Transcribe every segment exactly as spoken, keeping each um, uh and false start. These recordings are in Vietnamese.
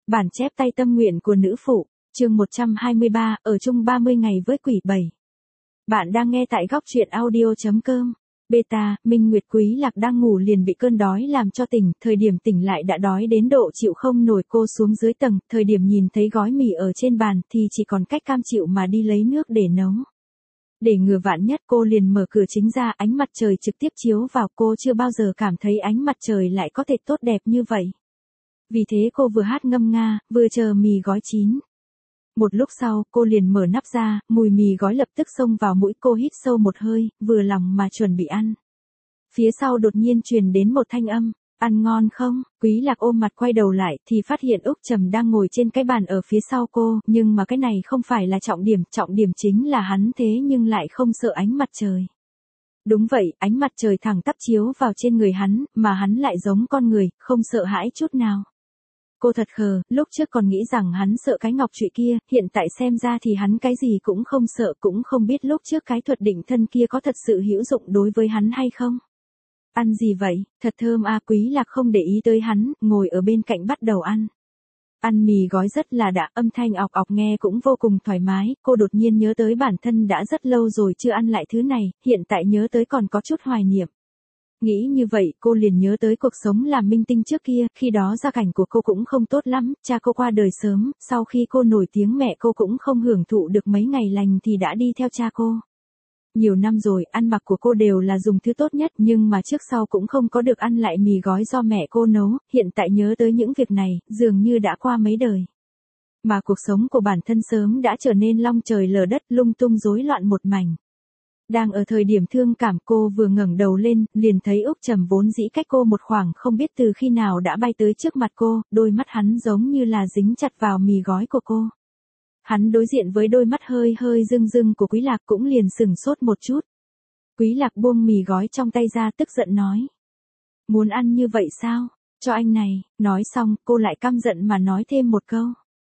Bản chép tay tâm nguyện của nữ phụ, chương một trăm hai mươi ba, ở chung ba mươi ngày với quỷ bảy. Bạn đang nghe tại góc truyện audio chấm com. Beta, Minh Nguyệt Quý Lạc đang ngủ liền bị cơn đói làm cho tỉnh, thời điểm tỉnh lại đã đói đến độ chịu không nổi. Cô xuống dưới tầng, thời điểm nhìn thấy gói mì ở trên bàn thì chỉ còn cách cam chịu mà đi lấy nước để nấu. Để ngừa vạn nhất cô liền mở cửa chính ra, ánh mặt trời trực tiếp chiếu vào. Cô chưa bao giờ cảm thấy ánh mặt trời lại có thể tốt đẹp như vậy. Vì thế cô vừa hát ngâm nga, vừa chờ mì gói chín. Một lúc sau, cô liền mở nắp ra, mùi mì gói lập tức xông vào mũi. Cô hít sâu một hơi, vừa lòng mà chuẩn bị ăn. Phía sau đột nhiên truyền đến một thanh âm, ăn ngon không? Quý Lạc ôm mặt quay đầu lại thì phát hiện Úc Trầm đang ngồi trên cái bàn ở phía sau cô, nhưng mà cái này không phải là trọng điểm, trọng điểm chính là hắn thế nhưng lại không sợ ánh mặt trời. Đúng vậy, ánh mặt trời thẳng tắp chiếu vào trên người hắn, mà hắn lại giống con người, không sợ hãi chút nào. Cô thật khờ, lúc trước còn nghĩ rằng hắn sợ cái ngọc trụy kia, hiện tại xem ra thì hắn cái gì cũng không sợ, cũng không biết lúc trước cái thuật định thân kia có thật sự hữu dụng đối với hắn hay không. Ăn gì vậy, thật thơm à. Quý Lạc không để ý tới hắn, ngồi ở bên cạnh bắt đầu ăn. Ăn mì gói rất là đã, âm thanh ọc ọc nghe cũng vô cùng thoải mái. Cô đột nhiên nhớ tới bản thân đã rất lâu rồi chưa ăn lại thứ này, hiện tại nhớ tới còn có chút hoài niệm. Nghĩ như vậy, cô liền nhớ tới cuộc sống làm minh tinh trước kia, khi đó gia cảnh của cô cũng không tốt lắm, cha cô qua đời sớm, sau khi cô nổi tiếng mẹ cô cũng không hưởng thụ được mấy ngày lành thì đã đi theo cha cô. Nhiều năm rồi, ăn mặc của cô đều là dùng thứ tốt nhất, nhưng mà trước sau cũng không có được ăn lại mì gói do mẹ cô nấu, hiện tại nhớ tới những việc này, dường như đã qua mấy đời. Mà cuộc sống của bản thân sớm đã trở nên long trời lở đất, lung tung rối loạn một mảnh. Đang ở thời điểm thương cảm, cô vừa ngẩng đầu lên, liền thấy Úc Trầm vốn dĩ cách cô một khoảng không biết từ khi nào đã bay tới trước mặt cô, đôi mắt hắn giống như là dính chặt vào mì gói của cô. Hắn đối diện với đôi mắt hơi hơi rưng rưng của Quý Lạc cũng liền sừng sốt một chút. Quý Lạc buông mì gói trong tay ra tức giận nói. Muốn ăn như vậy sao? Cho anh này, nói xong, cô lại căm giận mà nói thêm một câu.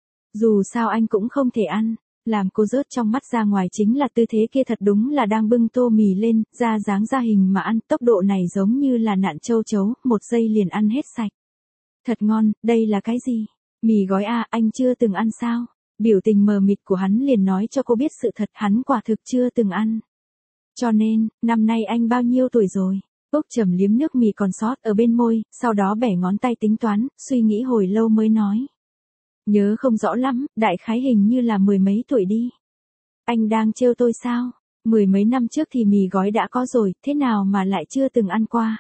Dù sao anh cũng không thể ăn. Làm cô rớt trong mắt ra ngoài chính là tư thế kia, thật đúng là đang bưng tô mì lên, ra dáng ra hình mà ăn, tốc độ này giống như là nạn châu chấu, một giây liền ăn hết sạch. Thật ngon, đây là cái gì? Mì gói à, anh chưa từng ăn sao? Biểu tình mờ mịt của hắn liền nói cho cô biết sự thật, hắn quả thực chưa từng ăn. Cho nên, năm nay anh bao nhiêu tuổi rồi? Úc Trầm liếm nước mì còn sót ở bên môi, sau đó bẻ ngón tay tính toán, suy nghĩ hồi lâu mới nói. Nhớ không rõ lắm, đại khái hình như là mười mấy tuổi đi. Anh đang trêu tôi sao? Mười mấy năm trước thì mì gói đã có rồi, thế nào mà lại chưa từng ăn qua?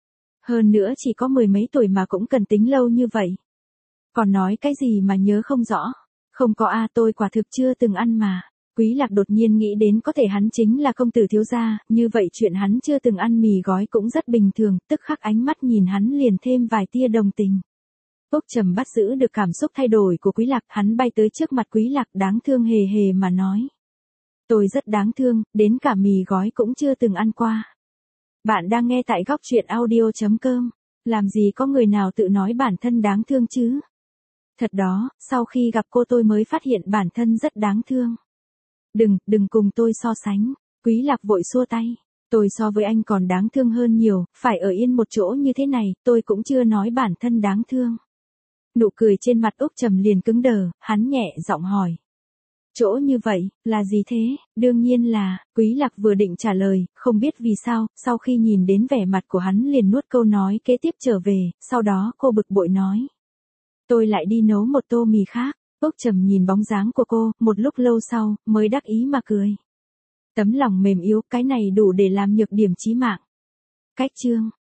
Hơn nữa chỉ có mười mấy tuổi mà cũng cần tính lâu như vậy. Còn nói cái gì mà nhớ không rõ? Không có a, tôi quả thực chưa từng ăn mà. Quý Lạc đột nhiên nghĩ đến có thể hắn chính là công tử thiếu gia, như vậy chuyện hắn chưa từng ăn mì gói cũng rất bình thường, tức khắc ánh mắt nhìn hắn liền thêm vài tia đồng tình. Úc Trầm bắt giữ được cảm xúc thay đổi của Quý Lạc, hắn bay tới trước mặt Quý Lạc đáng thương hề hề mà nói. Tôi rất đáng thương, đến cả mì gói cũng chưa từng ăn qua. Bạn đang nghe tại góc truyện audio chấm com, làm gì có người nào tự nói bản thân đáng thương chứ? Thật đó, sau khi gặp cô tôi mới phát hiện bản thân rất đáng thương. Đừng, đừng cùng tôi so sánh, Quý Lạc vội xua tay. Tôi so với anh còn đáng thương hơn nhiều, phải ở yên một chỗ như thế này, tôi cũng chưa nói bản thân đáng thương. Nụ cười trên mặt Úc Trầm liền cứng đờ, hắn nhẹ giọng hỏi. Chỗ như vậy, là gì thế? Đương nhiên là, Quý Lạc vừa định trả lời, không biết vì sao, sau khi nhìn đến vẻ mặt của hắn liền nuốt câu nói kế tiếp trở về, sau đó cô bực bội nói. Tôi lại đi nấu một tô mì khác. Úc Trầm nhìn bóng dáng của cô, một lúc lâu sau, mới đắc ý mà cười. Tấm lòng mềm yếu, cái này đủ để làm nhược điểm chí mạng. Cách chương.